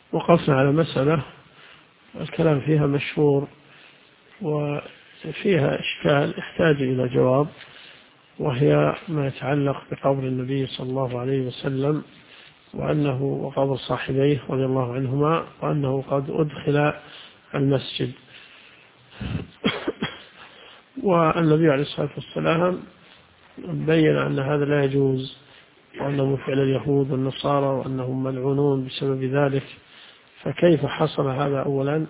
وقفنا على مسألة الكلام فيها مشهور وفيها إشكال يحتاج إلى جواب، وهي ما يتعلق بقبر النبي صلى الله عليه وسلم وقبر صاحبيه رضي الله عنهما، وأنه قد أدخل المسجد. والنبي عليه الصلاة والسلام بين أن هذا لا يجوز، وأنه من فعل اليهود والنصارى وأنهم ملعونون بسبب ذلك. فكيف حصل هذا أولا؟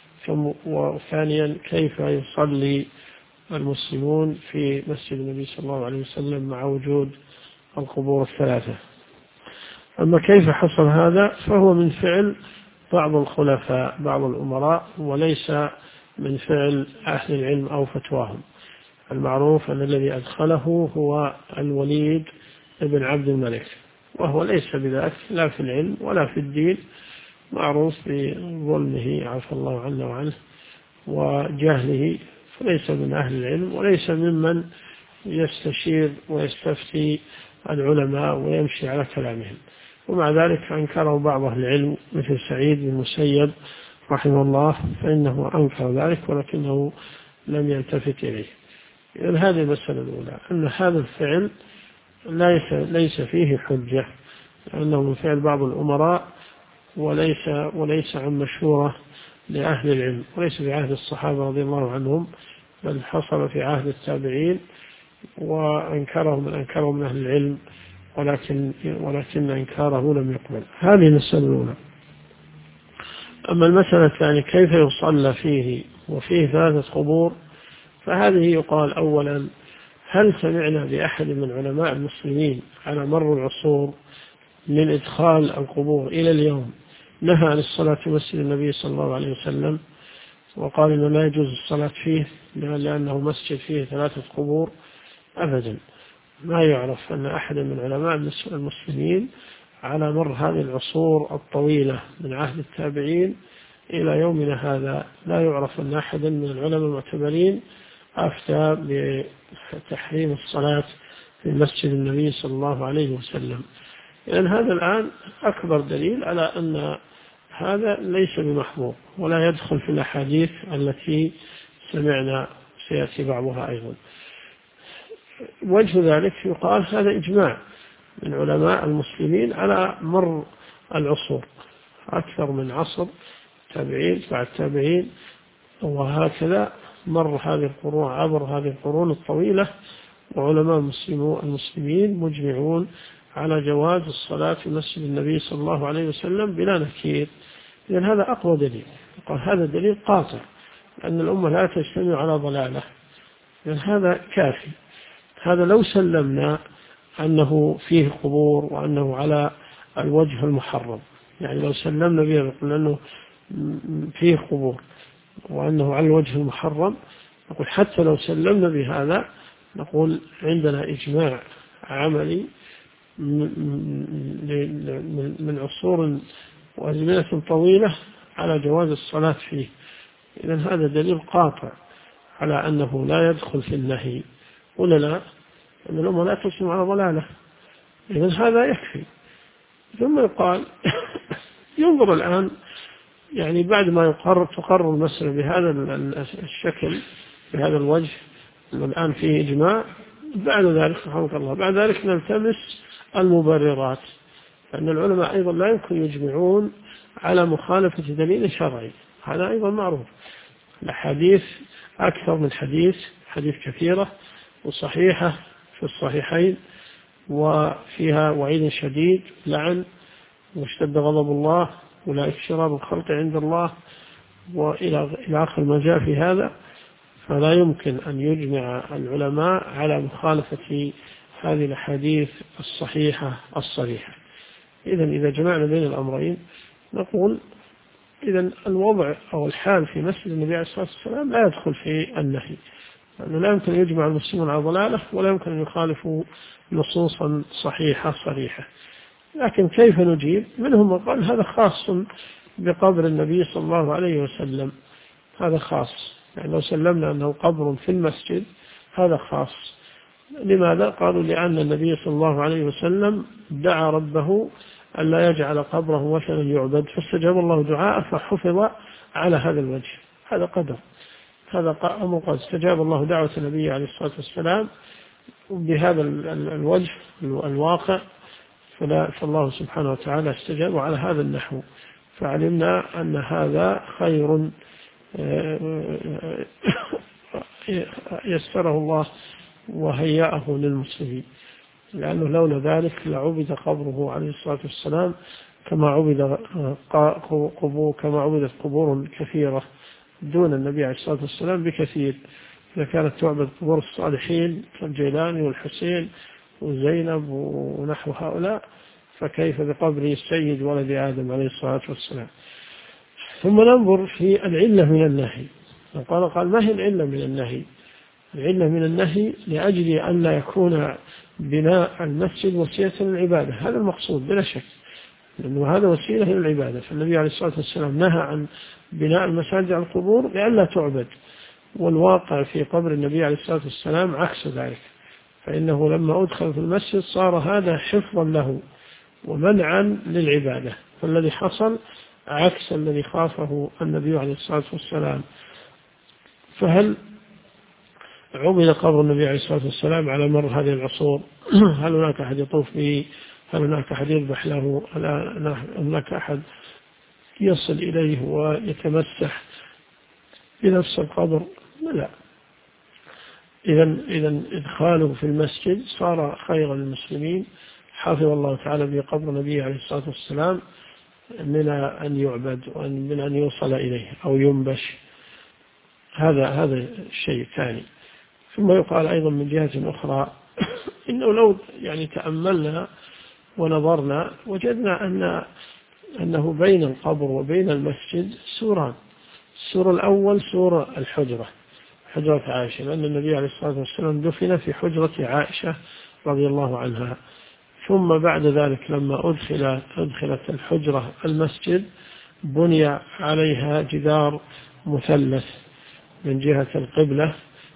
وثانيا كيف يصلي المسلمون في مسجد النبي صلى الله عليه وسلم مع وجود القبور الثلاثة؟ أما كيف حصل هذا فهو من فعل بعض الخلفاء بعض الأمراء، وليس من فعل أهل العلم أو فتواهم. المعروف أن الذي أدخله هو الوليد بن عبد الملك، وهو ليس بذاك لا في العلم ولا في الدين، معروف بظلمه عفى الله عنه وعنه وجهله، فليس من أهل العلم وليس ممن يستشير ويستفتي العلماء ويمشي على كلامهم. ومع ذلك أنكره بعض أهل العلم مثل سعيد بن المسيب رحمه الله، فإنه أنكر ذلك ولكنه لم يلتفت إليه. إذن هذه المسألة الأولى، أن هذا الفعل ليس فيه حجة، لأنه من فعل بعض الأمراء وليس عن مشهورة لأهل العلم، وليس في عهد الصحابة رضي الله عنهم، بل حصل في عهد التابعين وأنكره من أهل العلم، ولكن إنكاره لم يقبل. هذه المسألة الأولى. أما المسألة الثانية كيف يصلى فيه وفيه 3 قبور، فهذه يقال أولا: هل سمعنا بأحد من علماء المسلمين على مر العصور من إدخال القبور إلى اليوم نهى عن الصلاة في مسجد النبي صلى الله عليه وسلم وقال إنه لا يجوز الصلاة فيه لأنه مسجد فيه 3 قبور؟ أبدا، ما يعرف أن أحد من علماء المسلمين على مر هذه العصور الطويلة من عهد التابعين إلى يومنا هذا، لا يعرف أن أحد من العلماء المعتبرين أفتى بتحريم الصلاة في مسجد النبي صلى الله عليه وسلم. لأن هذا الآن أكبر دليل على أن هذا ليس بمحظور ولا يدخل في الأحاديث التي سمعنا سيأتي بعضها أيضا. وجه ذلك يقال هذا إجماع من علماء المسلمين على مر العصور، أكثر من عصر، تابعين بعد تابعين، وهكذا مر هذه القرون، عبر هذه القرون الطويلة، وعلماء المسلمين مجمعون على جواز الصلاة في مسجد النبي صلى الله عليه وسلم بلا نكير. لأن هذا أقوى دليل، هذا دليل قاطع أن الأمة لا تجتمع على ضلالة، لأن هذا كافي. هذا لو سلمنا أنه فيه قبور وأنه على الوجه المحرم، يعني لو سلمنا به نقول أنه فيه قبور وأنه على الوجه المحرم، نقول حتى لو سلمنا بهذا نقول عندنا إجماع عملي من عصور وأزمنة طويلة على جواز الصلاة فيه. إذن هذا دليل قاطع على أنه لا يدخل في النهي، ولا لا؟ أن الأمة لا تجتمع على ضلالة، إذن هذا يكفي. ثم يقال ينظر الآن، يعني بعد ما تقرر المسألة بهذا الشكل بهذا الوجه، الآن فيه إجماع، بعد ذلك رحمك الله بعد ذلك نلتمس المبررات، لأن العلماء أيضا لا يمكن يجمعون على مخالفة دليل شرعي، هذا أيضا معروف. الحديث أكثر من حديث كثيرة وصحيحة في الصحيحين، وفيها وعيد شديد، لعن واشتد غضب الله أولئك شرار الخلق عند الله، وإلى آخر ما جاء في هذا. فلا يمكن أن يجمع العلماء على مخالفة هذه الأحاديث الصحيحة الصريحة. إذن إذا جمعنا بين الأمرين نقول إذن الوضع أو الحال في مسجد النبي عليه الصلاة والسلام لا يدخل في النهي، لأنه لا يمكن أن يجمع المسلمون على ضلالة، ولا يمكن أن يخالفوا نصوصا صحيحة صريحة. لكن كيف نجيب؟ منهم من قال هذا خاص بقبر النبي صلى الله عليه وسلم، هذا خاص، يعني لو سلمنا أنه قبر في المسجد هذا خاص. لماذا؟ قالوا لأن النبي صلى الله عليه وسلم دعا ربه ألا يجعل قبره مثلا يعبد، فاستجاب الله دعاءه فحفظ على هذا الوجه. هذا قدر، هذا أمر قد استجاب الله دعوة النبي عليه الصلاة والسلام بهذا الوجه الواقع، فالله سبحانه وتعالى استجاب على هذا النحو. فعلمنا أن هذا خير يسره الله وهيأه للمسلمين، لأنه لولا ذلك لعبد قبره عليه الصلاة والسلام كما عبدت قبور كثيرة دون النبي عليه الصلاة والسلام بكثير. إذا كانت تعبد قبور الصالحين كالجيلاني والحسين وزينب ونحو هؤلاء، فكيف بقبر السيد ولد آدم عليه الصلاة والسلام. ثم ننظر في العلة من النهي. قال ما هي العلة من النهي؟ العلة من النهي لأجل أن لا يكون بناء المسجد وسيلة للعبادة، هذا المقصود بلا شك، لأنه هذا وسيلة للعبادة. فالنبي عليه الصلاة والسلام نهى عن بناء المساجد على القبور لئلا تعبد، والواقع في قبر النبي عليه الصلاة والسلام عكس ذلك، فإنه لما أدخل في المسجد صار هذا حفظا له ومنعا للعبادة، فالذي حصل عكس الذي خافه النبي عليه الصلاة والسلام. فهل عبد قبر النبي عليه الصلاة والسلام على مر هذه العصور؟ هل هناك أحد يطوف به؟ هل هناك أحد يذبح له؟ هل هناك أحد يصل إليه ويتمسح بنفس القبر؟ لا. إذا إدخاله في المسجد صار خيرا للمسلمين، حافظ الله تعالى بقبر النبي عليه الصلاة والسلام من أن يعبد ومن أن يوصل إليه أو ينبش. هذا الشيء الثاني. ثم يقال أيضا من جهة أخرى إنه لو تأملنا ونظرنا وجدنا أنه بين القبر وبين المسجد سوران. السور الأول سور الحجرة، حجرة عائشة، لأن النبي عليه الصلاة والسلام دفن في حجرة عائشة رضي الله عنها. ثم بعد ذلك لما أدخلت الحجرة المسجد بني عليها جدار مثلث من جهة القبلة،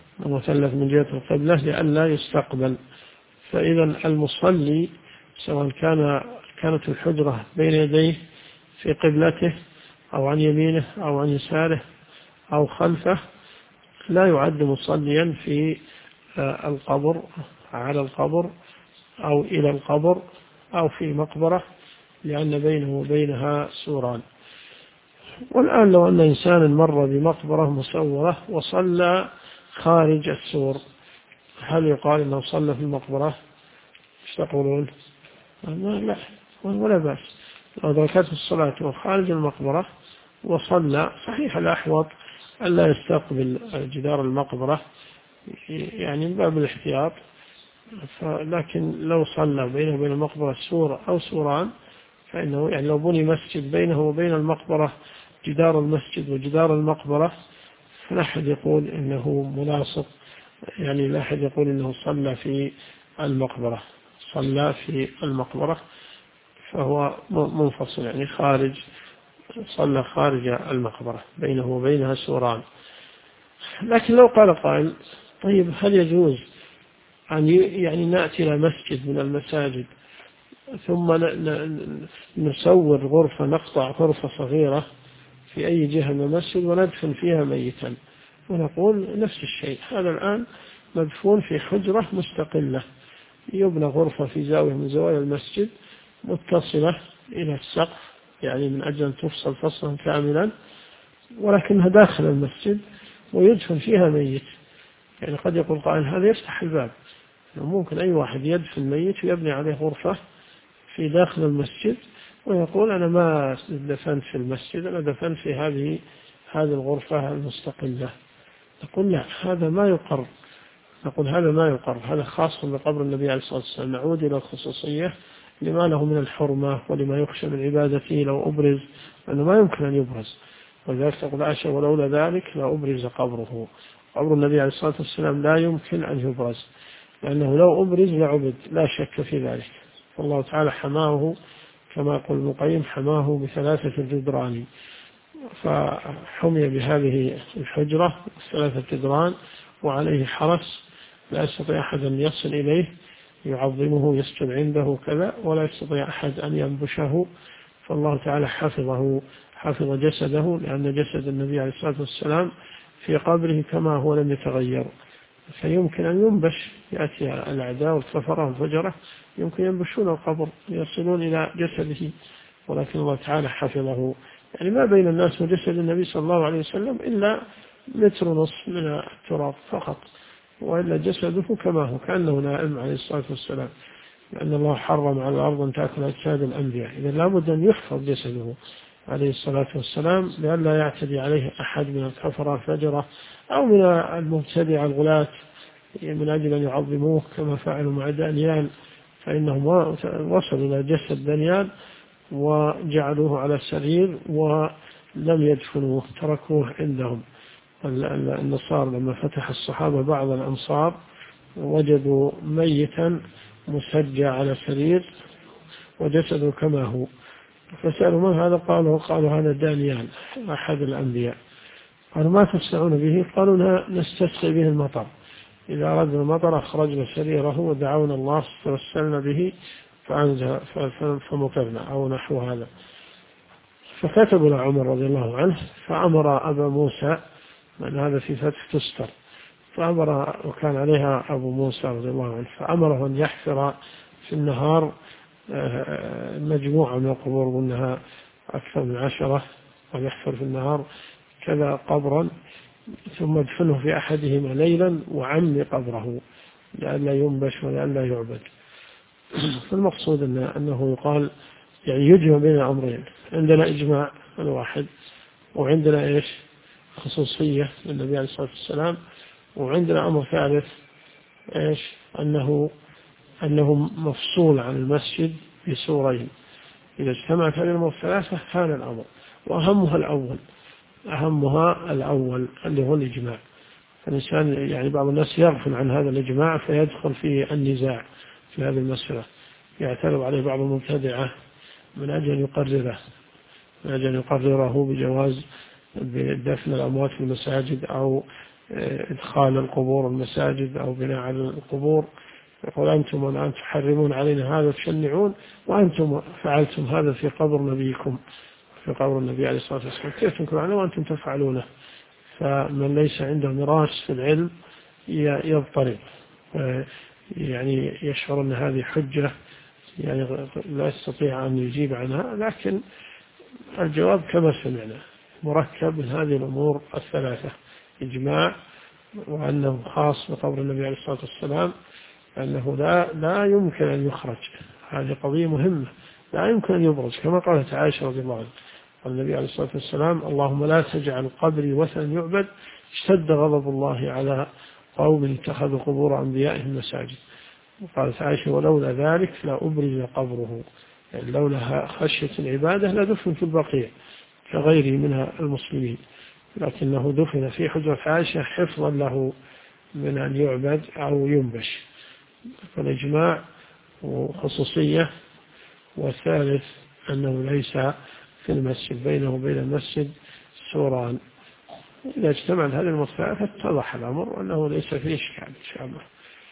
لئلا يستقبل. فإذا المصلي سواء كانت الحجرة بين يديه في قبلته أو عن يمينه أو عن يساره أو خلفه لا يعد مصليا في القبر، على القبر أو إلى القبر أو في مقبرة، لأن بينه وبينها سوران. والآن لو أن إنسانا مر بمقبرة مسورة وصلى خارج السور، هل يقال أنه صلى في المقبرة؟ ايش تقولون؟ لا، ولا بأس لو ذكرت الصلاة خارج المقبرة وصلى. صحيح الأحوط ألا يستقبل جدار المقبرة من باب الاحتياط، لكن لو صلى بينه وبين المقبرة سور أو سوران فإنه لو بني مسجد بينه وبين المقبرة جدار المسجد وجدار المقبرة فلا أحد يقول إنه ملاصق، لا أحد يقول إنه صلى في المقبرة، فهو منفصل خارج، صلى خارج المقبرة بينه وبينها سوران. لكن لو قال قائل طيب هل يجوز أن نأتي إلى مسجد من المساجد ثم نصور غرفة، نقطع غرفة صغيرة في أي جهة من المسجد وندفن فيها ميتا، ونقول نفس الشيء. هذا الآن مدفون في حجرة مستقلة، يبنى غرفة في زاوية من زوايا المسجد متصلة إلى السقف من أجل أن تفصل فصلا كاملا، ولكنها داخل المسجد ويدفن فيها ميت. قد يقول قائل هذا يفتح الباب، ممكن أي واحد يدفن ميت ويبني عليه غرفة في داخل المسجد ويقول أنا ما دفنت في المسجد، أنا دفنت في هذه الغرفة المستقلة. نقول لا، هذا ما يقر. هذا خاص بقبر النبي عليه الصلاة والسلام. نعود إلى الخصوصية لما له من الحرمة ولما يخشى من عبادته لو أبرز، لأنه ما يمكن أن يبرز. ولذلك تقول عائشة ولولا ذلك لا أبرز قبره. قبر النبي عليه الصلاة والسلام لا يمكن أن يبرز، لأنه لو أبرز لعبد، لا شك في ذلك. والله تعالى حماه كما يقول ابن القيم حماه ب3 جدران، فحمي بهذه الحجرة 3 جدران وعليه حرس لا يستطيع أحد أن يصل إليه يعظمه يسجد عنده كذا، ولا يستطيع أحد أن ينبشه. فالله تعالى حفظ جسده، لأن جسد النبي عليه الصلاة والسلام في قبره كما هو لم يتغير، فيمكن أن ينبش. يأتي الأعداء والكفرة والفجرة يمكن ينبشون القبر يصلون إلى جسده، ولكن الله تعالى حفظه. يعني ما بين الناس وجسد النبي صلى الله عليه وسلم إلا متر ونصف من التراب فقط، وإلا جسده كما هو كأنه نائم عليه الصلاة والسلام، لأن الله حرم على الأرض أن تأكل أجساد الأنبياء. إذا لابد أن يحفظ جسده عليه الصلاة والسلام، لئلا يعتدي عليه أحد من الكفرة الفجرة أو من المبتدع الغلاة من أجل أن يعظموه كما فعلوا مع دانيال، فإنهم وصلوا إلى جسد دانيال وجعلوه على سرير ولم يدفنوه، تركوه عندهم. النصارى لما فتح الصحابة بعض الأمصار وجدوا ميتا مسجى على سرير وجسده كما هو، فسألوا من هذا؟ قالوا هذا دانيال أحد الأنبياء. قالوا ما تصنعون به؟ قالوا نستسقي به المطر، إذا أردنا المطر أخرجنا سريره ودعونا الله توسلنا به فمطرنا أو نحو هذا. فكتبوا لعمر رضي الله عنه، فأمر أبا موسى، من هذا في فتح تستر، فأمر، وكان عليها أبو موسى رضي الله عنه، فأمره أن يحفر في النهار مجموعة من القبور، وأنها أكثر من 10، ويحفر في النهار كذا قبرا، ثم ادفنه في أحدهما ليلا وعم قبره لئلا ينبش ولئلا يعبد. فالمقصود أنه يقال يعني يجمع بين الأمرين، عندنا إجماع الواحد، وعندنا إيش خصوصية للنبي عليه الصلاة والسلام، وعندنا أمر ثالث إيش أنه مفصول عن المسجد بسورين. إذا اجتمعت هذه الأمور الثلاثة كان الأمر، وأهمها الأول اللي هو الإجماع. فالإنسان يعني بعض الناس يغفل عن هذا الإجماع فيدخل في النزاع في هذه المسألة، يعترض عليه بعض المبتدعة من أجل أن يقرره بجواز دفن الأموات في المساجد أو إدخال القبور المساجد أو بناء على القبور. يقول أنتم الآن تحرمون علينا هذا تشنعون، وأنتم فعلتم هذا في قبر نبيكم، في قبر النبي عليه الصلاة والسلام، كيف تنكرون عنه وأنتم تفعلونه؟ فمن ليس عنده مراس في العلم يضطرب، يعني يشعر أن هذه حجة يعني لا يستطيع أن يجيب عنها. لكن الجواب كما سمعنا مركب من هذه الأمور الثلاثة: إجماع، وأنه خاص بقبر النبي عليه الصلاة والسلام، أنه لا يمكن أن يخرج، هذه قضية مهمة، لا يمكن أن يبرز، كما قالت عائشة رضي الله عنها قال النبي عليه الصلاة والسلام: اللهم لا تجعل قبري وثنا يعبد، اشتد غضب الله على قوم اتخذوا قبور أنبيائهم مساجد. وقالت عائشة: ولولا ذلك لأبرز قبره، يعني لولا خشية العبادة لدفن في البقيع كغيره من المسلمين، لكنه دفن في حجرة عائشة حفظا له من أن يعبد أو ينبش. فالإجماع وخصوصية، والثالث أنه ليس في المسجد، بينه وبين المسجد سوران. إذا اجتمعت هذه المصطلحات اتضح الأمر وأنه ليس فيه إشكال إن شاء الله.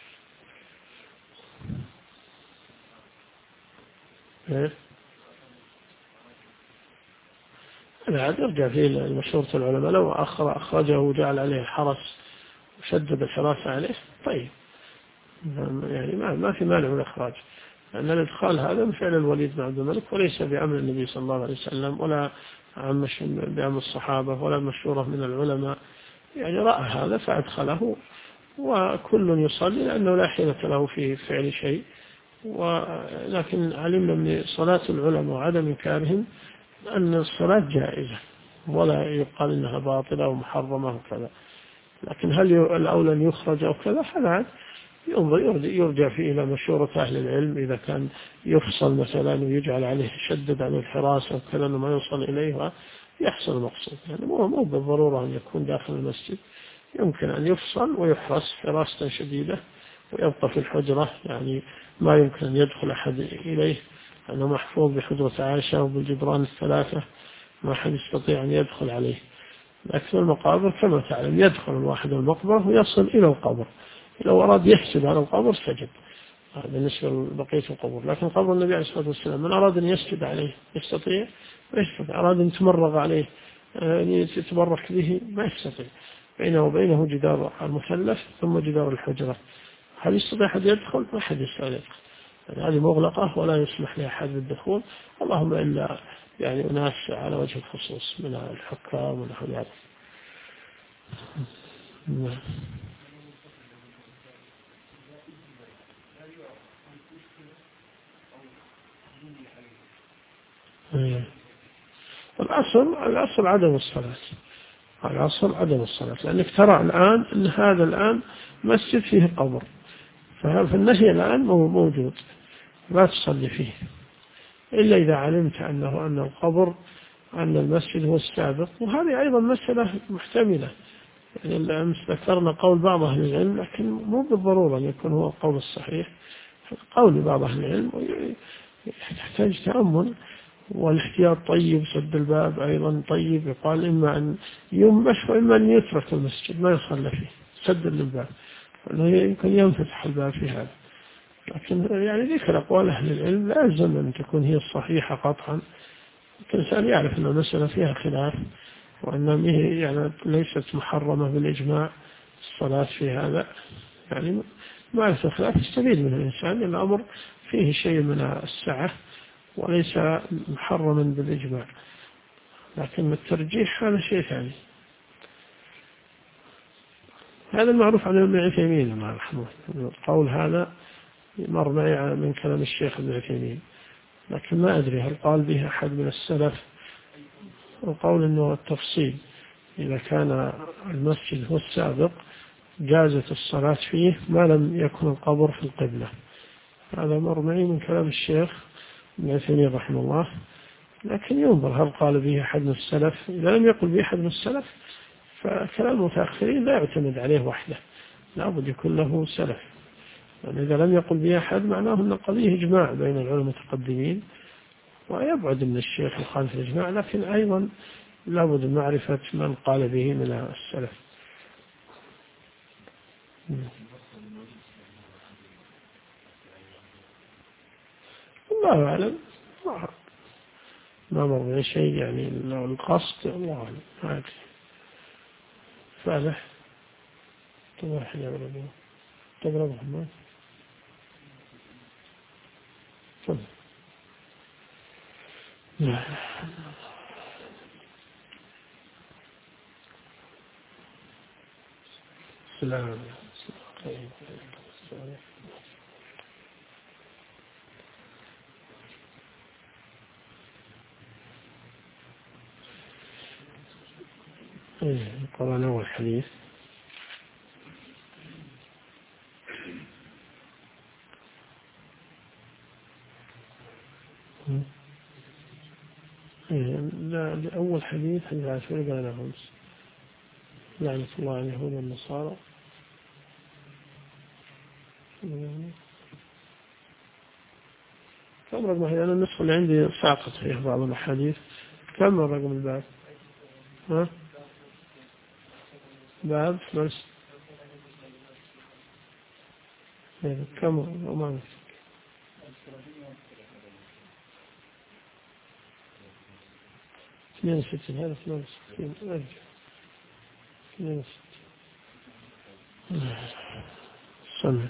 لا يرجع فيه المشورة العلماء، لو أخرجه وجعل عليه الحرس وشدد الحراسة عليه طيب، يعني ما في مانع من الإخراج، لأن الإدخال هذا من فعل الوليد بن عبد الملك، وليس بأمر النبي صلى الله عليه وسلم ولا بأمر الصحابة ولا مشورة من العلماء، يعني رأى هذا فأدخله، وكل يصلي لأنه لا حيلة له في فعل شيء. ولكن علمنا من صلاة العلماء وعدم إنكارهم أن الصلاة جائزة، ولا يقال إنها باطلة ومحرمة وكذا. لكن هل الأولى أن يخرج أو كذا؟ هذا يرجع فيه إلى مشورة أهل العلم. إذا كان يفصل مثلا ويجعل عليه شدد عن الحراسة وكذا ما يوصل إليه يحصل المقصود، يعني مو بالضرورة أن يكون داخل المسجد، يمكن أن يفصل ويحرس حراسة شديدة ويبقى في الحجرة، يعني ما يمكن أن يدخل أحد إليه، لأنه محفوظ بحجرة عائشة وبالجدران الثلاثة، ما أحد يستطيع أن يدخل عليه. لكن المقابر كما تعلم يدخل الواحد المقبرة ويصل إلى القبر، لو أراد يحسب على القبر سجد، بالنسبة لبقية القبور. لكن قبر النبي عليه الصلاة والسلام من أراد أن يسجد عليه يستطيع ويستطيع، أراد أن يتمرغ عليه أن يتبرك به ما يستطيع، بينه وبينه جدار المثلث ثم جدار الحجرة، هل يستطيع أحد يدخل؟ ما أحد يستطيع يدخل، يعني هذه مغلقة ولا يسمح لأحد بالدخول، اللهم إلا يعني أناس على وجه الخصوص من الحكام ونحو ذلك. الأصل عدم الصلاة، الأصل عدم الصلاة، لأنك ترى الآن أن هذا الآن مسجد فيه قبر، فالنهي الآن موجود لا تصلي فيه، إلا إذا علمت أن القبر أن المسجد هو السابق، وهذه أيضا مسألة محتملة، يعني أمس ذكرنا قول بعض أهل العلم لكن مو بالضرورة أن يكون هو القول الصحيح، قول بعض أهل العلم يحتاج تأمل والاحتياط طيب، سد الباب أيضا طيب، يقال إما أن ينبش وإما أن يترك المسجد ما يصلى فيه، سد للباب، فإنه يمكن ينفتح الباب في هذا، لكن يعني ذكر أقوال أهل العلم لا يلزم أن تكون هي الصحيحة قطعا، الإنسان يعرف أن المسألة فيها خلاف، وأنها يعني ليست محرمة بالإجماع الصلاة في هذا، يعني معرفة الخلاف يستفيد منه الإنسان، الأمر فيه شيء من السعة وليس محرما بالإجماع، لكن الترجيح هذا شيء ثاني. هذا المعروف عن ابن عثيمين الله يرحمه، القول هذا مر معي من كلام الشيخ ابن عثيمين، لكن ما أدري هل قال به أحد من السلف، القول أنه التفصيل إذا كان المسجد هو السابق جازت الصلاة فيه ما لم يكن القبر في القبلة، هذا مر معي من كلام الشيخ ابن عثيمين رحمه الله، لكن ينظر هل قال به أحد من السلف، إذا لم يقل به أحد من السلف فكلام المتأخرين لا يعتمد عليه وحده، لا بد يكون له سلف، يعني إذا لم يقل به أحد معناه أن قضية إجماع بين العلماء المتقدمين، ويبعد من الشيخ يخالف الإجماع، لكن أيضا لا بد من معرفة من قال به من السلف. الله أعلم، ما مر شيء يعني لو القصد الله أعلم، ما أدري. فالح تبغى حاجة ولا تقرأ محمد؟ تفضل. السلام. قرأنا أول حديث. لا أول حديث حديث عاشور قال خمس، لعنة الله على اليهود والنصارى. كم رقم أنا النسخة اللي عندي ساقط فيه بعض الأحاديث، كم رقم الباب؟ ها؟ باب بس كم وما 62 هذا 62 62 سنة.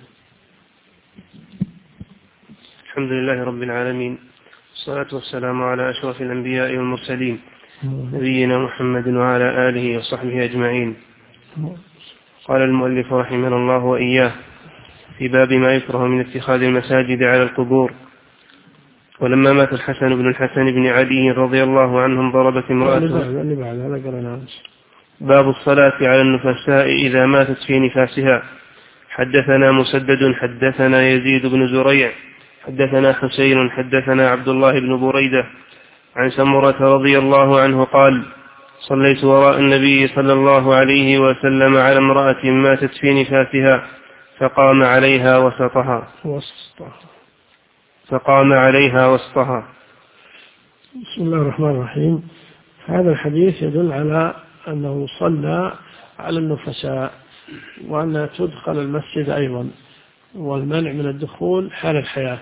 الحمد لله رب العالمين، والصلاة والسلام على أشرف الأنبياء والمرسلين نبينا محمد وعلى آله وصحبه أجمعين. قال المؤلف رحمه الله وإياه في باب ما يكره من اتخاذ المساجد على القبور. ولما مات الحسن بن الحسن بن علي رضي الله عنهم ضربت امرأته. باب الصلاة على النفساء إذا ماتت في نفاسها. حدثنا مسدد حدثنا يزيد بن زريع حدثنا حسين حدثنا عبد الله بن بريدة عن سمرة رضي الله عنه قال: صليت وراء النبي صلى الله عليه وسلم على امرأة ماتت في نفاسها فقام عليها وسطها. بسم الله الرحمن الرحيم. هذا الحديث يدل على أنه صلى على النفساء وأنها تدخل المسجد أيضا، والمنع من الدخول حال الحياة،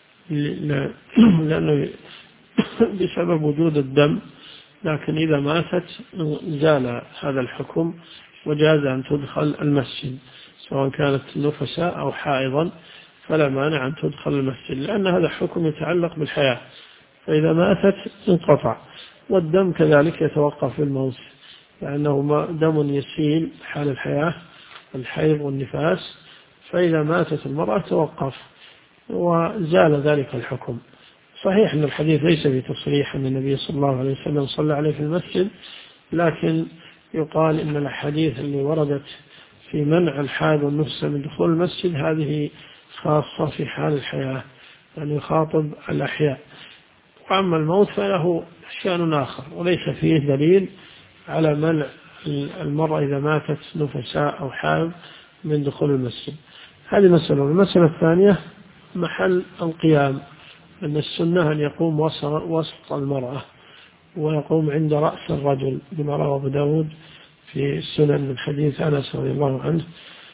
لأنه بسبب وجود الدم، لكن إذا ماتت زال هذا الحكم وجاز أن تدخل المسجد سواء كانت نفساء أو حائضا، فلا مانع أن تدخل المسجد، لأن هذا حكم يتعلق بالحياة، فإذا ماتت انقطع. والدم كذلك يتوقف في الموت، لأنه دم يسيل حال الحياة، الحيض والنفاس، فإذا ماتت المرأة توقف وزال ذلك الحكم. صحيح أن الحديث ليس بتصريح أن النبي صلى الله عليه وسلم صلى عليه في المسجد، لكن يقال إن الحديث اللي وردت في منع الحائض والنفس من دخول المسجد هذه خاصة في حال الحياة، يعني يخاطب الأحياء. وأما الموت فله شأن آخر، وليس فيه دليل على منع المرأة إذا ماتت نفساء أو حائض من دخول المسجد. هذه مسألة. المسألة الثانية محل القيام، أن السنة أن يقوم وسط المرأة ويقوم عند رأس الرجل، بما روى أبو داود في السنن من حديث أنس رضي الله عنه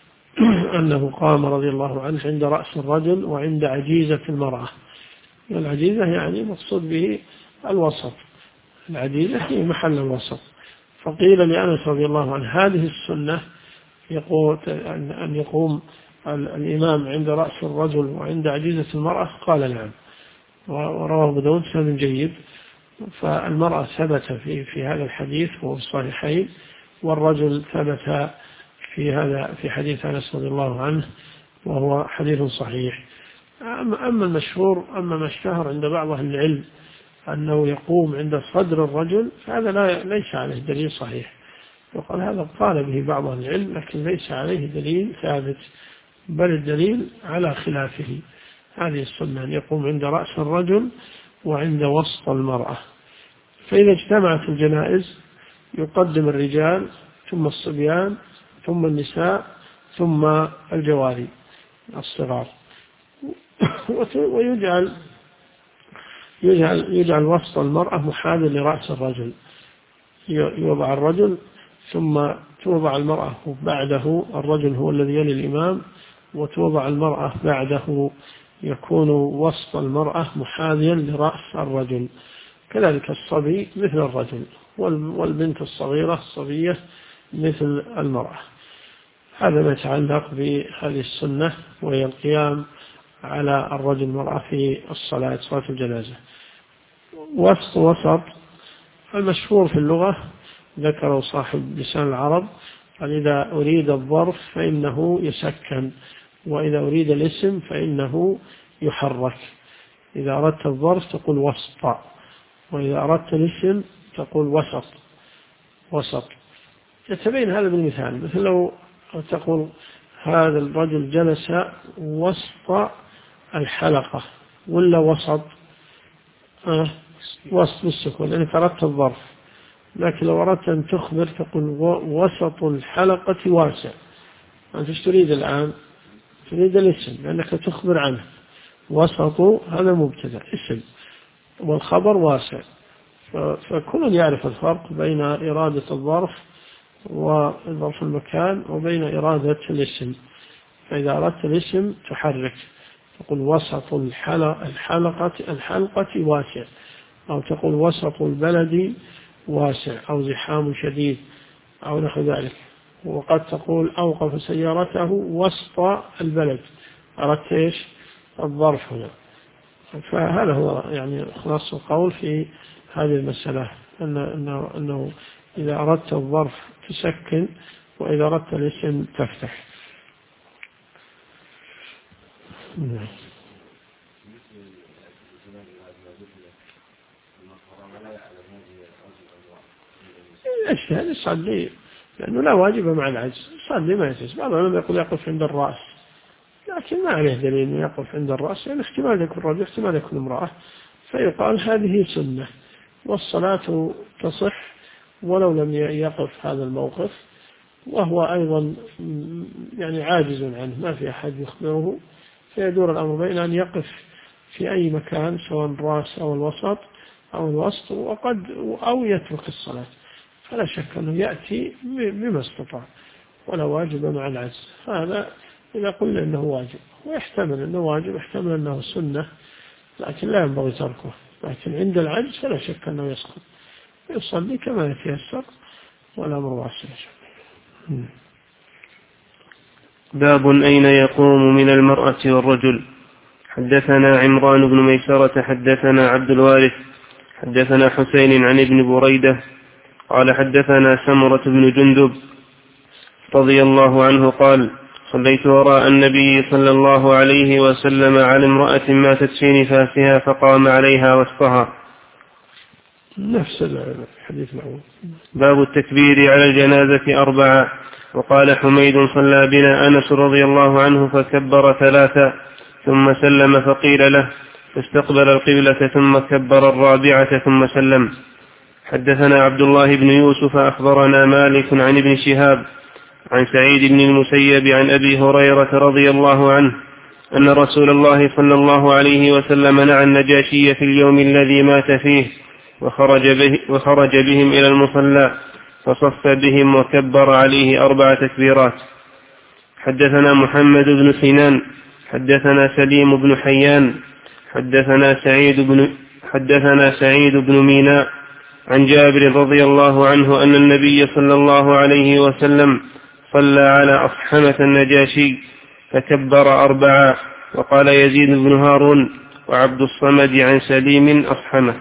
أنه قام رضي الله عنه عند رأس الرجل وعند عجيزة المرأة. العجيزة يعني مقصود به الوسط، العجيزة هي محل الوسط. فقيل لأنس رضي الله عنه هذه السنة يقول أن يقوم الإمام عند رأس الرجل وعند عجيزة المرأة؟ قال نعم، ورواه أبو داود سند جيد. فالمرأة ثبت في هذا الحديث وهو في الصحيحين، والرجل ثبت في حديث أنس رضي الله عنه وهو حديث صحيح. أما المشهور، أما ما اشتهر عند بعض أهل العلم أنه يقوم عند صدر الرجل، هذا ليس عليه دليل صحيح، وقال هذا قال به بعض أهل العلم، لكن ليس عليه دليل ثابت، بل الدليل على خلافه. هذه السنة أن يقوم عند رأس الرجل وعند وسط المرأة. فإذا اجتمعت الجنائز يقدم الرجال ثم الصبيان ثم النساء ثم الجواري الصغار، ويجعل وسط المرأة محاذا لرأس الرجل، يوضع الرجل ثم توضع المرأة بعده، الرجل هو الذي يلي الإمام، وتوضع المرأة بعده، يكون وسط المرأة محاذيا لرأس الرجل. كذلك الصبي مثل الرجل، والبنت الصغيرة الصبية مثل المرأة. هذا ما يتعلق بهذه السنة، وهي القيام على الرجل المرأة في صلاة الجنازة. وسط المشهور في اللغة ذكره صاحب لسان العرب، قال إذا أريد الظرف فإنه يسكن، وإذا أريد الاسم فإنه يحرك. إذا أردت الظرف تقول وسط، وإذا أردت الاسم تقول وسط. يتبين هذا بالمثال، مثل لو تقول هذا الرجل جلس وسط الحلقة، ولا وسط بالسكون، يعني أردت الظرف. لكن لو أردت أن تخبر تقول وسط الحلقة واسع. أنت تريد الآن؟ تريد الاسم لأنك تخبر عنه. وسط هذا مبتدأ اسم، والخبر واسع. فكل يعرف الفرق بين إرادة الظرف وظرف المكان وبين إرادة الاسم. فإذا أردت الاسم تحرك، تقول وسط الحلقة واسع، أو تقول وسط البلد واسع، أو زحام شديد، أو نحو ذلك. وقد تقول أوقف سيارته وسط البلد، أردت إيش؟ الظرف هنا. فهذا هو يعني خلاص القول في هذه المسألة، أنه إذا أردت الظرف تسكن، وإذا أردت الاسم تفتح. الشهد يصلي لأنه لا واجب مع العجز، يصلي ما يجوز. بعض العلماء يقول يقف عند الرأس، لكن ما عليه دليل أنه يقف عند الرأس، يعني احتمال يكون رجل احتمال يكون امرأة، فيقال هذه سنة، والصلاة تصح ولو لم يقف هذا الموقف، وهو أيضا يعني عاجز عنه، ما في أحد يخبره، فيدور الأمر بين أن يقف في أي مكان سواء الرأس أو الوسط أو الوسط، أو يترك الصلاة. فلا شك أنه يأتي بما استطاع، ولا واجب مع العجز. هذا إذا قلنا أنه واجب، ويحتمل أنه واجب، يحتمل أنه سنة، لكن لا ينبغي تركه. لكن عند العجز فلا شك أنه يسقط، يصلي كما يتيسر والأمر واسع. باب أين يقوم من المرأة والرجل. حدثنا عمران بن ميسرة حدثنا عبد الوارث حدثنا حسين عن ابن بريدة قال حدثنا سمرة بن جندب رضي الله عنه قال صليت وراء النبي صلى الله عليه وسلم على امرأة ماتت في نفاسها فقام عليها وسطها. نفس الحديث الأول. باب التكبير على الجنازة 4. وقال حميد صلى بنا أنس رضي الله عنه فكبر 3 ثم سلم فقيل له فاستقبل القبلة ثم كبر 4 ثم سلم. حدثنا عبد الله بن يوسف أخبرنا مالك عن ابن شهاب عن سعيد بن المسيب عن أبي هريرة رضي الله عنه أن رسول الله صلى الله عليه وسلم نعى النجاشي في اليوم الذي مات فيه وخرج بهم إلى المصلى فصف بهم وكبر عليه 4 تكبيرات. حدثنا محمد بن سنان حدثنا سليم بن حيان حدثنا سعيد بن ميناء عن جابر رضي الله عنه أن النبي صلى الله عليه وسلم صلى على أصحمة النجاشي فكبر 4. وقال يزيد بن هارون وعبد الصمد عن سليم أصحمة.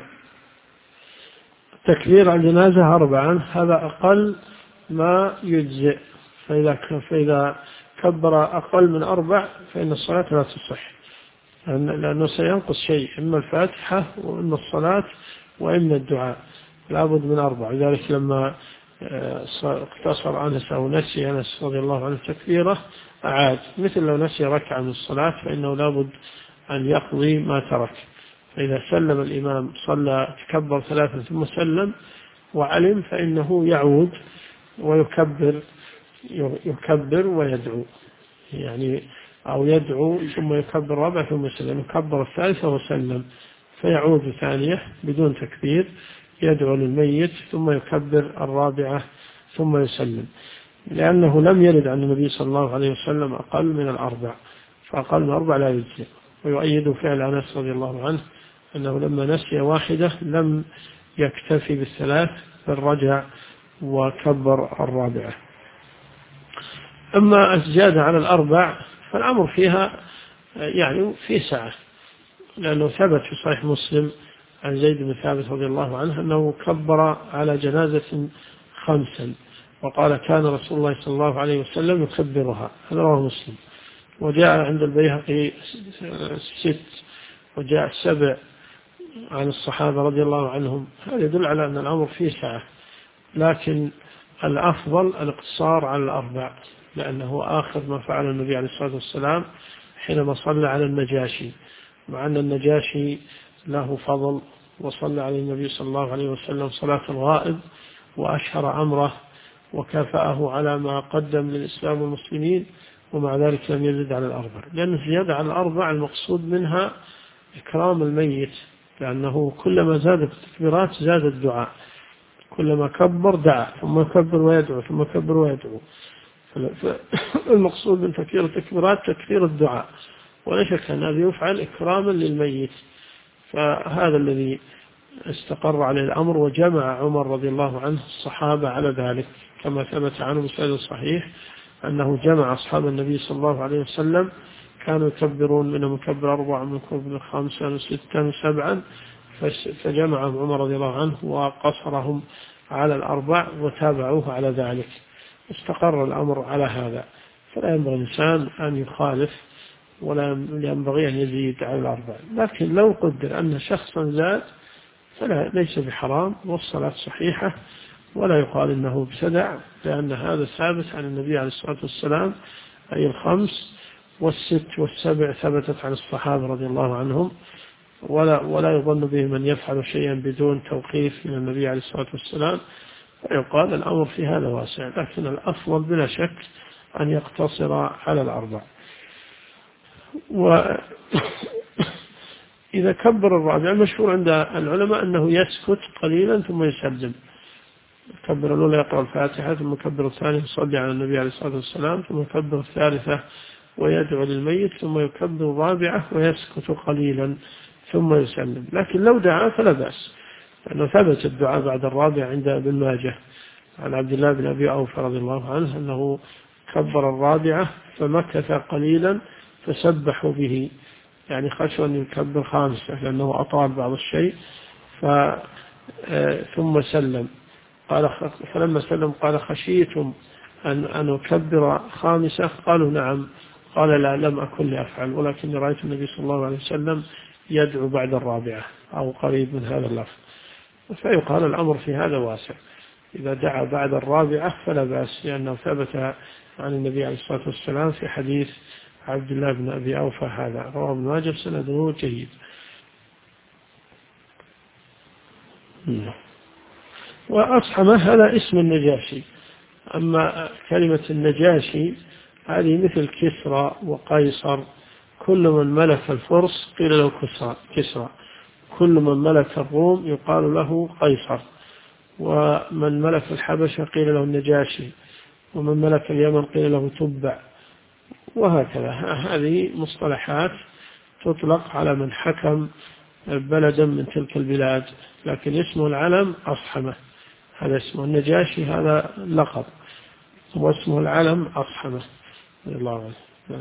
تكبير عن جنازة 4 هذا أقل ما يجزئ، فإذا كبر أقل من 4 فإن الصلاة لا تصح، لأنه سينقص شيء، إما الفاتحة وإما الصلاة وإما الدعاء، لابد من 4. لذلك لما اقتصر أنس أو نسي أنس رضي الله عنه تكبيره أعاد، مثل لو نسي ركعة من الصلاة فإنه لابد أن يقضي ما ترك. فإذا سلم الإمام صلى تكبر 3 ثم سلم وعلم فإنه يعود ويكبر ويدعو، يعني أو يدعو ثم يكبر 4 ثم يسلم، يكبر 3 وسلم فيعود ثانية بدون تكبير، يدعو للميت ثم يكبر 4 ثم يسلم، لأنه لم يرد عن النبي صلى الله عليه وسلم أقل من 4، فأقل من 4 لا يجزئ. ويؤيد فعل أنس رضي الله عنه أنه لما نسي 1 لم يكتفي بال3 بل رجع وكبر 4. أما الزيادة على 4 فالأمر فيها يعني في سعة، لأنه ثبت في صحيح مسلم عن زيد بن ثابت رضي الله عنه أنه كبر على جنازة 5 وقال كان رسول الله صلى الله عليه وسلم يكبرها، هذا رواه مسلم. وجاء عند البيهقي 6 وجاء 7 عن الصحابة رضي الله عنهم، هذا يدل على أن الأمر فيه سعة، لكن الأفضل الاقتصار على 4 لأنه آخر ما فعل النبي عليه الصلاة والسلام حينما صلى على النجاشي، مع أن النجاشي له فضل وصلى على النبي صلى الله عليه وسلم صلاة الغائب وأشهر أمره وكافأه على ما قدم للإسلام والمسلمين، ومع ذلك لم يزد على 4 لأن الزيادة على 4 المقصود منها إكرام الميت، لأنه كلما زادت التكبيرات زاد الدعاء، كلما كبر دعا ثم كبر ويدعو ثم كبر ويدعو، فالمقصود من تكبير التكبيرات تكثير الدعاء، ولا شك أن هذا يفعل إكراما للميت. فهذا الذي استقر عليه الأمر، وجمع عمر رضي الله عنه الصحابة على ذلك كما ثبت عنه بسند صحيح أنه جمع أصحاب النبي صلى الله عليه وسلم كانوا يكبرون، منهم يكبر 4 منهم يكبر 5 و6 و7، فجمعهم عمر رضي الله عنه وقصرهم على 4 وتابعوه على ذلك، استقر الأمر على هذا. فلا ينبغي الإنسان أن يخالف ولا ينبغي أن يزيد على 4، لكن لو قدر أن شخصا زاد فلا ليس بحرام والصلاة صحيحة، ولا يقال إنه ابتدع، لأن هذا ثابت عن النبي عليه الصلاة والسلام، أي 5 و6 و7 ثبتت عن الصحابة رضي الله عنهم، ولا يظن به من يفعل شيئا بدون توقيف من النبي عليه الصلاة والسلام، فيقال الأمر في هذا واسع، لكن الأفضل بلا شك أن يقتصر على 4. وإذا كبر 4 المشهور عند العلماء أنه يسكت قليلا ثم يسلم، يكبر الأولى يقرأ الفاتحة ثم يكبر الثانية يصلي على النبي عليه الصلاة والسلام ثم يكبر الثالثة ويدعو للميت ثم يكبر الرابعة ويسكت قليلا ثم يسلم. لكن لو دعا فلا بأس، لأنه ثبت الدعاء بعد الرابعة عند ابن ماجه عن عبد الله بن أبي أوفى رضي الله عنه أنه كبر الرابعة فمكث قليلا فسبحوا به، يعني خشوا أن يكبر خامسة لأنه أطال بعض الشيء، ثم سلم. قال فلما سلم قال خشيتم أن أكبر خامسة؟ قالوا نعم. قال لا، لم أكن لأفعل، ولكن رأيت النبي صلى الله عليه وسلم يدعو بعد الرابعة أو قريب من هذا اللفظ. فيقال الأمر في هذا واسع، إذا دعا بعد الرابعة فلا بأس، لأنه ثبت عن النبي عليه الصلاة والسلام في حديث عبد الله بن أبي أوفى هذا، رواه ابن ماجه سنده جيد. وأصحمة هذا اسم النجاشي. أما كلمة النجاشي هذه مثل كسرى وقيصر، كل من ملك الفرس قيل له كسرى، كل من ملك الروم يقال له قيصر، ومن ملك الحبشة قيل له النجاشي، ومن ملك اليمن قيل له تبع، وهكذا. هذه مصطلحات تطلق على من حكم بلدا من تلك البلاد، لكن اسمه العلم أصحمة، هذا اسمه. النجاشي هذا لقب، واسمه العلم أصحمة رضي الله عنه.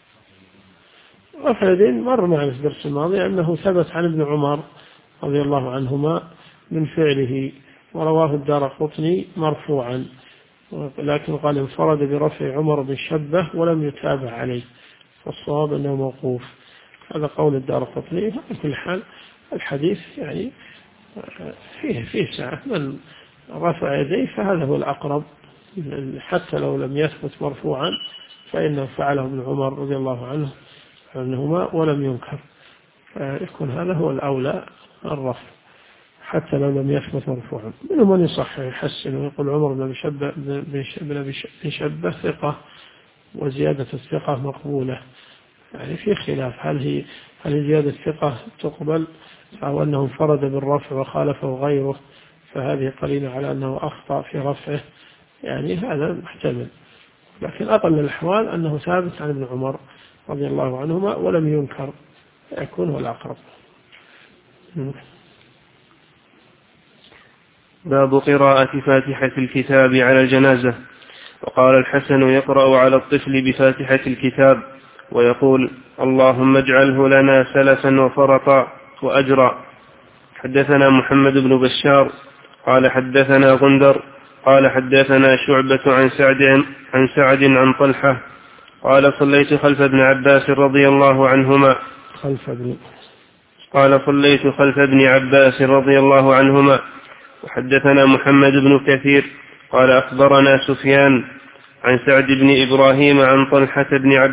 وفعلين مر معنا في الدرس الماضي أنه ثبت عن ابن عمر رضي الله عنهما من فعله، ورواه الدارقطني مرفوعا، لكن قال انفرد برفع عمر بن شبه ولم يتابع عليه، فالصواب أنه موقوف. هذا قول الدارقطني. في كل حال الحديث يعني فيه سعة، من رفع يديه فهذا هو الأقرب، حتى لو لم يثبت مرفوعا فإنه فعله ابن عمر رضي الله عنهما ولم ينكر، فيكون هذا هو الأولى الرفع حتى لو لم يثبت مرفوعا. منهم من يصحح يحسن ويقول عمر بن أبي شبه ثقة وزيادة الثقة مقبولة، يعني في خلاف هل زيادة الثقة تقبل أو أنه انفرد بالرفع وخالفه غيره، فهذه قليلة على أنه أخطأ في رفعه، يعني هذا محتمل. لكن أقل الأحوال أنه ثابت عن ابن عمر رضي الله عنهما ولم ينكر، يكون هو الأقرب. باب قراءة فاتحة الكتاب على الجنازة. وقال الحسن يقرأ على الطفل بفاتحة الكتاب ويقول اللهم اجعله لنا سلفا وفرطا وأجرا. حدثنا محمد بن بشار قال حدثنا غندر قال حدثنا شعبة عن سعد عن طلحة قال صليت خلف ابن عباس رضي الله عنهما وحدثنا محمد بن كثير قال أخبرنا سفيان عن سعد بن إبراهيم عن طلحة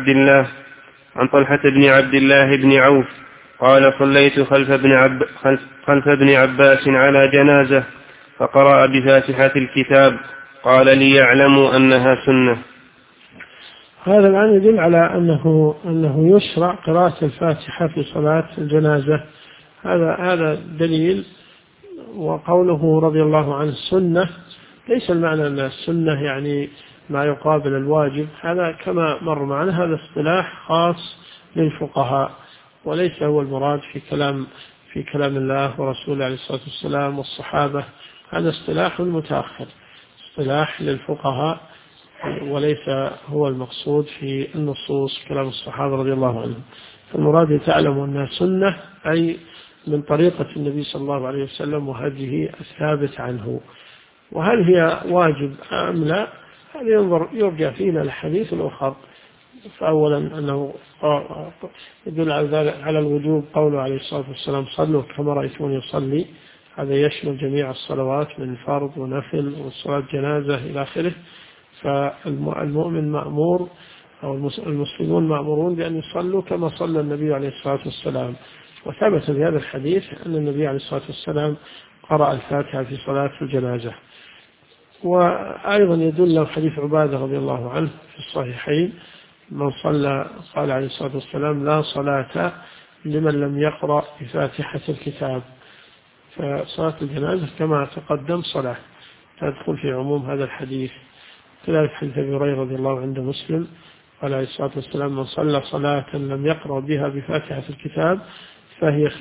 بن عبد الله بن عوف قال صليت خلف ابن عباس على جنازة فقرأ بفاتحة الكتاب قال ليعلموا أنها سنة. هذا الآن يدل على أنه يشرع قراءة الفاتحة في صلاة الجنازة، هذا دليل. وقوله رضي الله عنه سنة، ليس المعنى أن السنة يعني ما يقابل الواجب، هذا كما مر معنا هذا اصطلاح خاص للفقهاء، وليس هو المراد في كلام الله ورسوله عليه الصلاة والسلام والصحابة، هذا اصطلاح متأخر، اصطلاح للفقهاء، وليس هو المقصود في النصوص كلام الصحابة رضي الله عنهم. فالمراد تعلم أنها سنة أي من طريقة النبي صلى الله عليه وسلم وهديه الثابت عنه. وهل هي واجب أم لا، هذا يرجع فينا الحديث الآخر. فأولا أنه يدل على الوجوب قوله عليه الصلاة والسلام صلوا كما رأيتوني يصلي، هذا يشمل جميع الصلوات من فرض ونفل وصلاة جنازة إلى آخره. فالمؤمن مأمور أو المسلمون مأمورون بأن يصلوا كما صلى النبي عليه الصلاة والسلام. وثبت في هذا الحديث أن النبي عليه الصلاة والسلام قرأ الفاتحة في صلاة الجنازة. وأيضا يدل له حديث عبادة رضي الله عنه في الصحيحين من صلى قال عليه الصلاة والسلام لا صلاة لمن لم يقرأ بفاتحة الكتاب. فصلاة الجنازة كما تقدم صلاة تدخل في عموم هذا الحديث. كذلك حديث أبي هريرة رضي الله عنه مسلم قال عليه الصلاة والسلام: من صلى صلاة لم يقرأ بها بفاتحة الكتاب فهي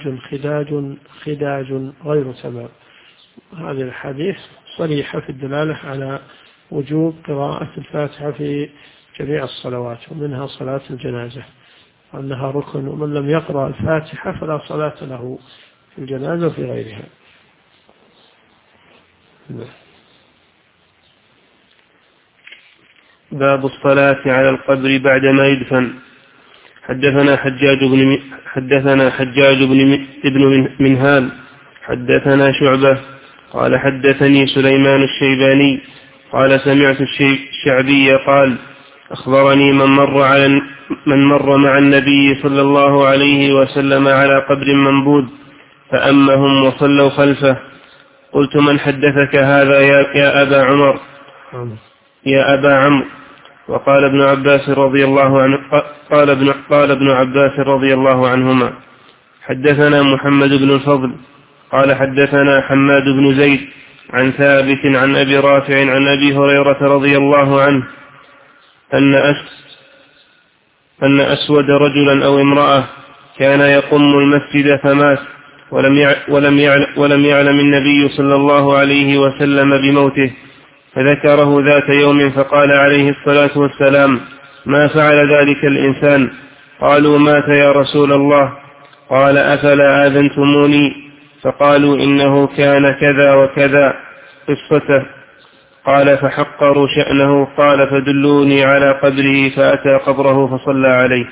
خداج غير تمام. هذه الحديث صريحة في الدلالة على وجوب قراءة الفاتحة في جميع الصلوات، ومنها صلاة الجنازة، أنها ركن، ومن لم يقرأ الفاتحة فلا صلاة له في الجنازة وفي غيرها. باب الصلاة على القبر بعدما يدفن. حدثنا حجاج بن منهال حدثنا شعبة قال حدثني سليمان الشيباني قال سمعت الشعبي قال أخبرني من مر مع النبي صلى الله عليه وسلم على قبر منبوذ فأمهم وصلوا خلفه. قلت: من حدثك هذا يا أبا عمر يا أبا عمرو؟ وقال ابن عباس رضي الله عنه قال ابن عباس رضي الله عنهما: حدثنا محمد بن الفضل قال حدثنا حماد بن زيد عن ثابت عن أبي رافع عن أبي هريرة رضي الله عنه أن أسود رجلا أو امرأة كان يقم المسجد فمات ولم يعلم النبي صلى الله عليه وسلم بموته، فذكره ذات يوم فقال عليه الصلاة والسلام: ما فعل ذلك الإنسان؟ قالوا: مات يا رسول الله. قال: أفلا آذنتموني؟ فقالوا: إنه كان كذا وكذا قصته. قال: فحقروا شأنه. قال: فدلوني على قبره، فأتى قبره فصلى عليه.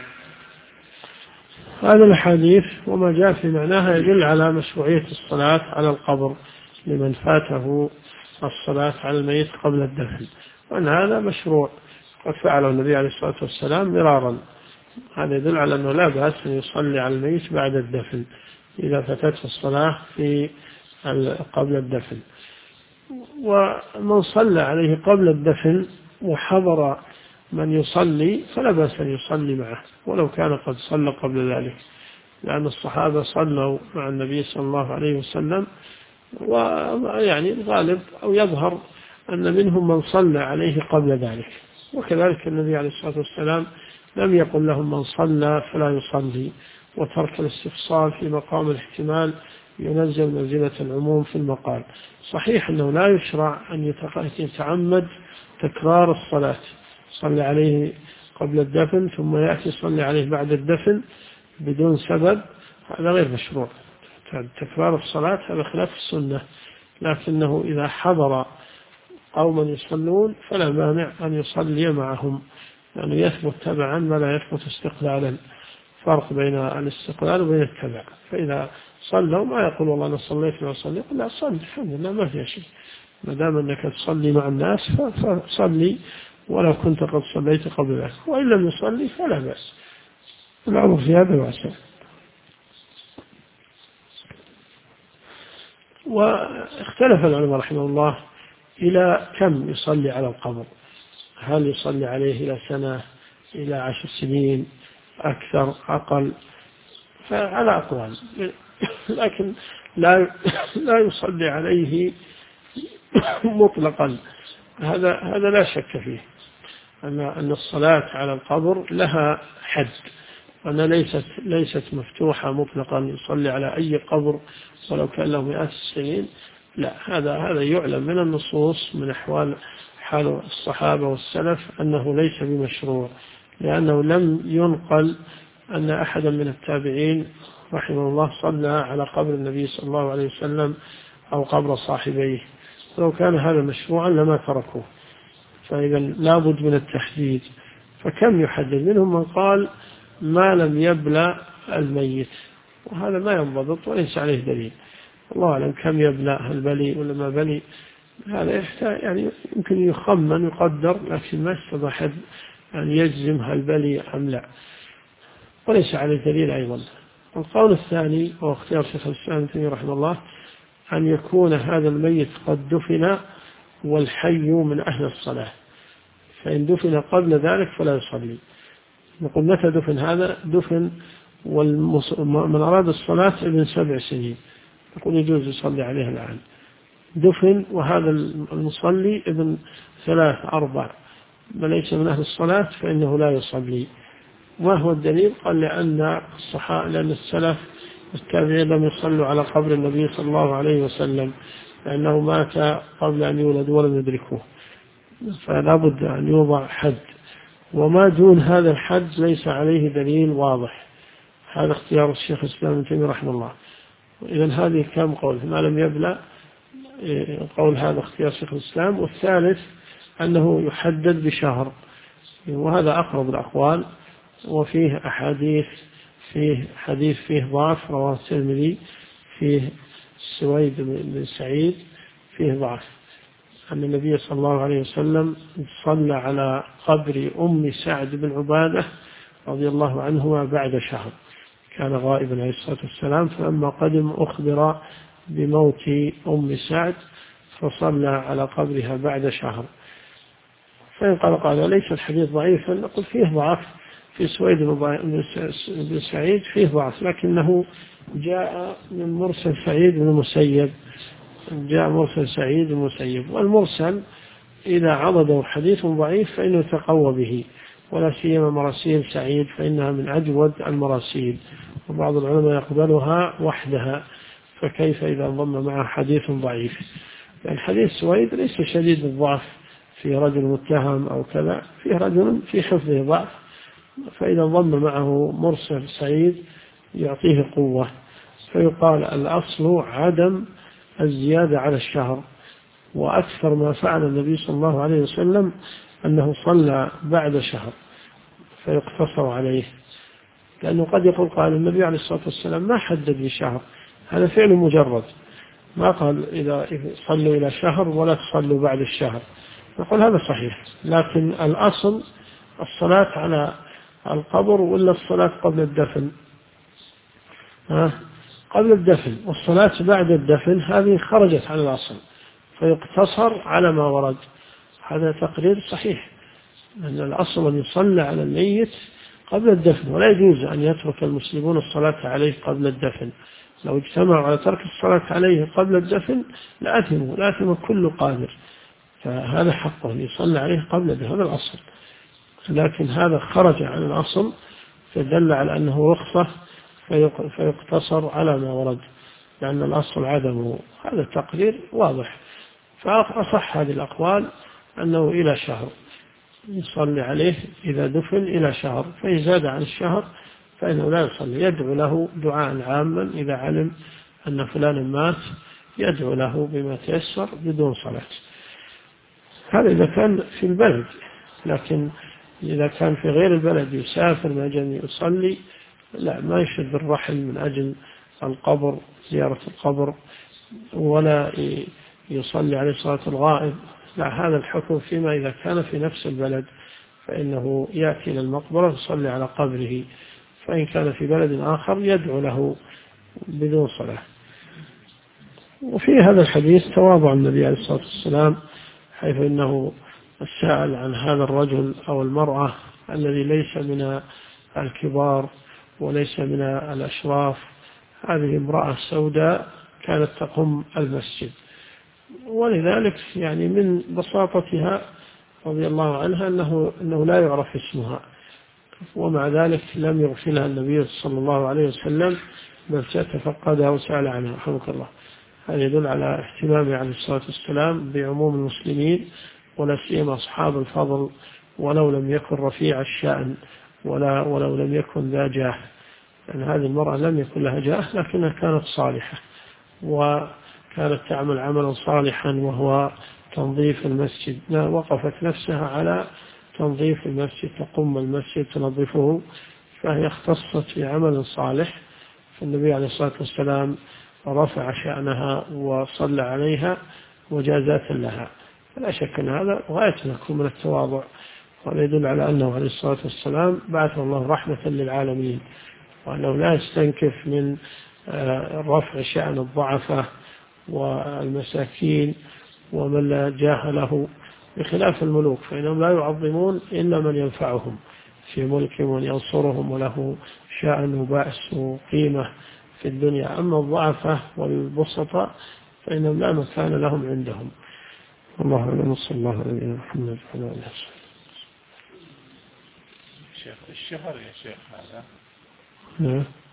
هذا الحديث وما جاء في معناها يدل على مشروعية الصلاة على القبر لمن فاته الصلاة على الميت قبل الدفن، وأن هذا مشروع قد فعله النبي عليه الصلاة والسلام مرارا. هذا يدل على أنه لا بأس أن يصلي على الميت بعد الدفن إذا فاتته الصلاة قبل الدفن. ومن صلى عليه قبل الدفن وحضر من يصلي فلا بأس أن يصلي معه ولو كان قد صلى قبل ذلك، لأن الصحابة صلوا مع النبي صلى الله عليه وسلم، ويعني الغالب أو يظهر أن منهم من صلى عليه قبل ذلك. وكذلك النبي عليه الصلاة والسلام لم يقل لهم من صلى فلا يصلي، وترك الاستفصال في مقام الاحتمال ينزل منزلة العموم في المقال. صحيح أنه لا يشرع أن يتعمد تكرار الصلاة، صلى عليه قبل الدفن ثم يأتي صلى عليه بعد الدفن بدون سبب، هذا غير مشروع. تكرار الصلاة هذا خلاف السنة، لكنه إذا حضر قوما يصلون فلا مانع أن يصلي معهم، لأنه يثبت تبعا ولا يثبت استقلالا، فرق بين الاستقلال وبين التبع. فإذا صلوا ما يقول والله أنا صليت ولا صلي، يقول لا صلي الحمد لله ما فيها شيء، ما دام أنك تصلي مع الناس فصلي ولو كنت قد صليت قبل ذلك، وإن لم يصلي فلا بأس، الأمر في هذا واسع. واختلف العلماء رحمه الله إلى كم يصلي على القبر، هل يصلي عليه إلى سنة، إلى 10 سنين، أكثر، أقل، فعلى أقوال، لكن لا يصلي عليه مطلقا، هذا لا شك فيه، أن الصلاة على القبر لها حد، وأن ليست مفتوحة مطلقا يصلي على أي قبر ولو كان له 100 السنين، لا، هذا يعلم من النصوص من حال الصحابة والسلف أنه ليس بمشروع، لأنه لم ينقل أن أحدا من التابعين رحمه الله صلى على قبر النبي صلى الله عليه وسلم أو قبر صاحبيه، لو كان هذا مشروعا لما تركوه، فإذا لابد من التحديد. فكم يحدد؟ منهم من قال ما لم يبلى الميت، وهذا ما ينضبط وليس عليه دليل، الله أعلم كم يبلى، هل بلي ولا ما بلي، هذا يحتاج يعني يمكن يخمن يقدر، لكن ما استطاع أحد أن يجزم هل بلي أم لا، وليس عليه دليل أيضا. القول الثاني هو اختيار شيخ الإسلام ابن تيمية رحمه الله، أن يكون هذا الميت قد دفن والحي من أهل الصلاة، فإن دفن قبل ذلك فلا يصلي. نقول متى دفن؟ هذا دفن من أراد الصلاة ابن 7 سنين، نقول يجوز يصلي عليه الآن. دفن وهذا المصلي ابن 3 4 ليس من أهل الصلاة فإنه لا يصلي. ما هو الدليل؟ قال لأن السلف التابعين لم يصلوا على قبر النبي صلى الله عليه وسلم، لأنه مات قبل أن يولد ولم يدركوه، فلا بد أن يوضع حد، وما دون هذا الحد ليس عليه دليل واضح. هذا اختيار الشيخ الإسلام ابن تيمية رحمه الله. إذن هذه كم قول ما لم يبلغ قول، هذا اختيار شيخ الإسلام. والثالث أنه يحدد بشهر، وهذا أقرب الأقوال. وفيه أحاديث، فيه حديث فيه ضعف رواه الترمذي فيه سويد بن سعيد فيه ضعف، أن النبي صلى الله عليه وسلم صلى على قبر أم سعد بن عبادة رضي الله عنهما بعد شهر، كان غائبا عليه الصلاة والسلام، فلما قدم أخبر بموت أم سعد فصلى على قبرها بعد شهر. فإن قال ليس الحديث ضعيفا، نقول فيه ضعف في سويد بن سعيد فيه ضعف، لكنه جاء من مرسل سعيد بن المسيب، جاء مرسل سعيد بن المسيب، والمرسل إذا عضده حديث ضعيف فإنه يتقوى به، ولا سيما مراسيل سعيد فإنها من أجود المراسيل، وبعض العلماء يقبلها وحدها، فكيف إذا انضم معه حديث ضعيف؟ لأن حديث سويد ليس شديد الضعف، في رجل متهم أو كذا، فيه رجل في حفظه ضعف، فإذا انضم معه مرسل سعيد يعطيه قوة. فيقال الأصل عدم الزيادة على الشهر. وأكثر ما فعل النبي صلى الله عليه وسلم أنه صلى بعد شهر فيقتصر عليه، لأنه قد يقول قال النبي عليه الصلاة والسلام ما حدد بشهر، هذا فعل مجرد، ما قال إذا صلوا إلى شهر ولا تصلوا بعد الشهر، نقول هذا صحيح، لكن الأصل الصلاة على القبر ولا الصلاة قبل الدفن؟ قبل الدفن، والصلاة بعد الدفن هذه خرجت عن الأصل، فيقتصر على ما ورد. هذا تقرير صحيح، أن الأصل أن يصلى على الميت قبل الدفن، ولا يجوز أن يترك المسلمون الصلاة عليه قبل الدفن. لو اجتمعوا على ترك الصلاة عليه قبل الدفن لآثم كل قادر، فهذا حقه أن يصلى عليه قبل الدفن، هذا الأصل. لكن هذا خرج عن الأصل، فدل على أنه رخصة، فيقتصر على ما ورد، لأن الأصل عدمه. هذا التقرير واضح. فأصح هذه الأقوال أنه إلى شهر يصلي عليه إذا دفن إلى شهر، فإن زاد عن الشهر فإنه لا يصلي، يدعو له دعاء عاما إذا علم أن فلانا مات، يدعو له بما تيسر بدون صلاة. هذا إذا كان في البلد، لكن إذا كان في غير البلد يسافر من أجل أن يصلي، لا، ما يشد الرحل من أجل القبر، زيارة القبر، ولا يصلي عليه صلاة الغائب، لا، هذا الحكم فيما إذا كان في نفس البلد فإنه يأتي إلى المقبرة ويصلي على قبره، فإن كان في بلد آخر يدعو له بدون صلاة. وفي هذا الحديث تواضع النبي عليه الصلاة والسلام، حيث إنه سأل عن هذا الرجل أو المرأة الذي ليس من الكبار وليس من الأشراف، هذه امرأة سوداء كانت تقم المسجد، ولذلك يعني من بساطتها رضي الله عنها أنه لا يعرف اسمها، ومع ذلك لم يغفلها النبي صلى الله عليه وسلم، بل تفقدها وسأل عنها رحمه الله. هذا يدل على اهتمامه عليه الصلاة والسلام بعموم المسلمين، ولا سيما أصحاب الفضل، ولو لم يكن رفيع الشأن ولو لم يكن ذا جاه. يعني هذه المرأة لم يكن لها جاه، لكنها كانت صالحة، وكانت تعمل عملا صالحا وهو تنظيف المسجد، وقفت نفسها على تنظيف المسجد، تقوم المسجد تنظفه، فهي اختصت في عمل صالح، فالنبي عليه الصلاة والسلام رفع شأنها وصلى عليها وجازات لها. لا شك أن هذا غاية يكون من التواضع، وهذا يدل على أنه عليه الصلاة والسلام بعث الله رحمة للعالمين، وأنه لا يستنكف من رفع شأن الضعفة والمساكين ومن لا جاه له، بخلاف الملوك فإنهم لا يعظمون إلا من ينفعهم في ملكهم وينصرهم وله شأن وبأس وقيمة في الدنيا. أما الضعفة والبسطة فإنهم لا مكان لهم عندهم. الله أعلم، صلى الله عليه وسلم. شيخ الشهر يا شيخ هذا. نعم.